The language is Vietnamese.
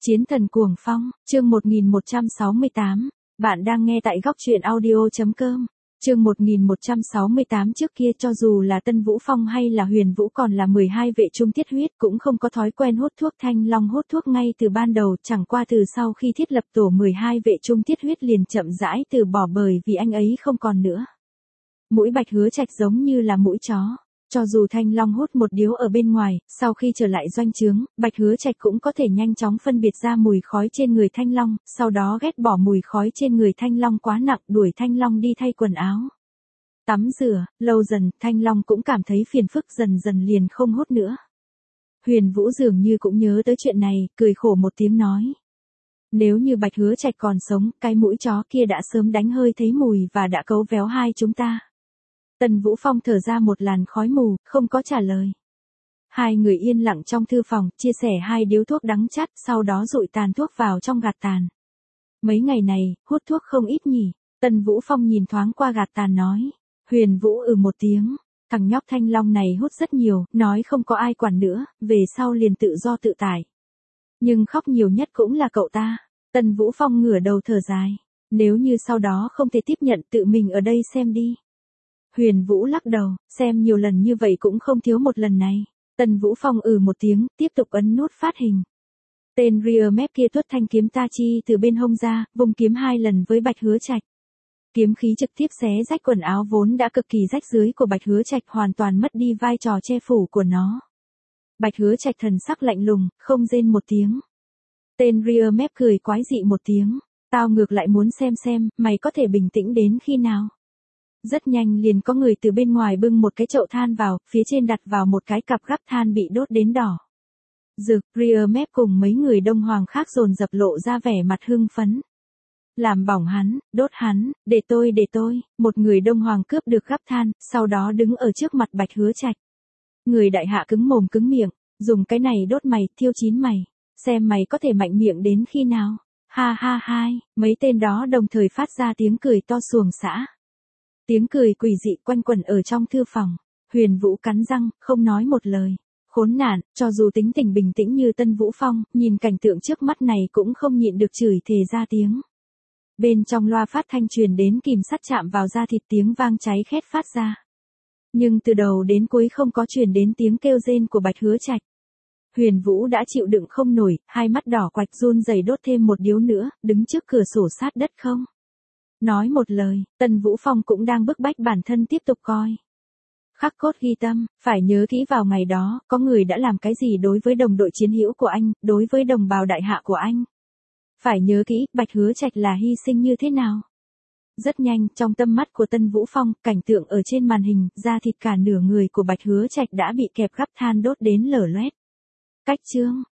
Chiến thần cuồng phong, chương 1168, bạn đang nghe tại góc truyện audio.com. Chương 1168 trước kia cho dù là Tân Vũ Phong hay là Huyền Vũ còn là 12 vệ trung tiết huyết cũng không có thói quen hút thuốc. Thanh Long hút thuốc ngay từ ban đầu, chẳng qua từ sau khi thiết lập tổ 12 vệ trung tiết huyết liền chậm rãi từ bỏ bởi vì anh ấy không còn nữa. Mũi Bạch Hứa Trạch giống như là mũi chó. Cho dù Thanh Long hút một điếu ở bên ngoài, sau khi trở lại doanh trướng, Bạch Hứa Trạch cũng có thể nhanh chóng phân biệt ra mùi khói trên người Thanh Long, sau đó ghét bỏ mùi khói trên người Thanh Long quá nặng, đuổi Thanh Long đi thay quần áo. Tắm rửa, lâu dần, Thanh Long cũng cảm thấy phiền phức, dần dần liền không hút nữa. Huyền Vũ dường như cũng nhớ tới chuyện này, cười khổ một tiếng nói. Nếu như Bạch Hứa Trạch còn sống, cái mũi chó kia đã sớm đánh hơi thấy mùi và đã cấu véo hai chúng ta. Tần Vũ Phong thở ra một làn khói mù, không có trả lời. Hai người yên lặng trong thư phòng, chia sẻ hai điếu thuốc đắng chát, sau đó dụi tàn thuốc vào trong gạt tàn. Mấy ngày này, hút thuốc không ít nhỉ? Tần Vũ Phong nhìn thoáng qua gạt tàn nói. Huyền Vũ một tiếng, thằng nhóc Thanh Long này hút rất nhiều, nói không có ai quản nữa, về sau liền tự do tự tại. Nhưng khóc nhiều nhất cũng là cậu ta. Tần Vũ Phong ngửa đầu thở dài. Nếu như sau đó không thể tiếp nhận, tự mình ở đây xem đi. Huyền Vũ lắc đầu, xem nhiều lần như vậy cũng không thiếu một lần này. Tần Vũ Phong một tiếng, tiếp tục ấn nút phát hình. Tên rear map kia tuốt thanh kiếm ta chi từ bên hông ra, vung kiếm hai lần với Bạch Hứa Trạch. Kiếm khí trực tiếp xé rách quần áo vốn đã cực kỳ rách rưới của Bạch Hứa Trạch, hoàn toàn mất đi vai trò che phủ của nó. Bạch Hứa Trạch thần sắc lạnh lùng, không rên một tiếng. Tên rear map cười quái dị một tiếng, tao ngược lại muốn xem, mày có thể bình tĩnh đến khi nào. Rất nhanh liền có người từ bên ngoài bưng một cái chậu than vào, phía trên đặt vào một cái cặp gắp than bị đốt đến đỏ. Dực, rear map cùng mấy người Đông Hoàng khác dồn dập lộ ra vẻ mặt hưng phấn. Làm bỏng hắn, đốt hắn, để tôi, một người Đông Hoàng cướp được gắp than, sau đó đứng ở trước mặt Bạch Hứa Trạch. Người đại hạ cứng mồm cứng miệng, dùng cái này đốt mày, thiêu chín mày, xem mày có thể mạnh miệng đến khi nào. Ha ha hai, mấy tên đó đồng thời phát ra tiếng cười to xuồng xã. Tiếng cười quỷ dị quanh quẩn ở trong thư phòng. Huyền Vũ cắn răng, không nói một lời. Khốn nạn, cho dù tính tình bình tĩnh như Tân Vũ Phong, nhìn cảnh tượng trước mắt này cũng không nhịn được chửi thề ra tiếng. Bên trong loa phát thanh truyền đến kìm sắt chạm vào da thịt, tiếng vang cháy khét phát ra. Nhưng từ đầu đến cuối không có truyền đến tiếng kêu rên của Bạch Hứa Trạch. Huyền Vũ đã chịu đựng không nổi, hai mắt đỏ quạch run rẩy đốt thêm một điếu nữa, đứng trước cửa sổ sát đất không nói một lời. Tần Vũ Phong cũng đang bức bách bản thân tiếp tục coi. Khắc cốt ghi tâm, phải nhớ kỹ vào ngày đó, có người đã làm cái gì đối với đồng đội chiến hữu của anh, đối với đồng bào đại hạ của anh. Phải nhớ kỹ, Bạch Hứa Trạch là hy sinh như thế nào. Rất nhanh, trong tâm mắt của Tân Vũ Phong, cảnh tượng ở trên màn hình, da thịt cả nửa người của Bạch Hứa Trạch đã bị kẹp gắp than đốt đến lở loét. Cách chương,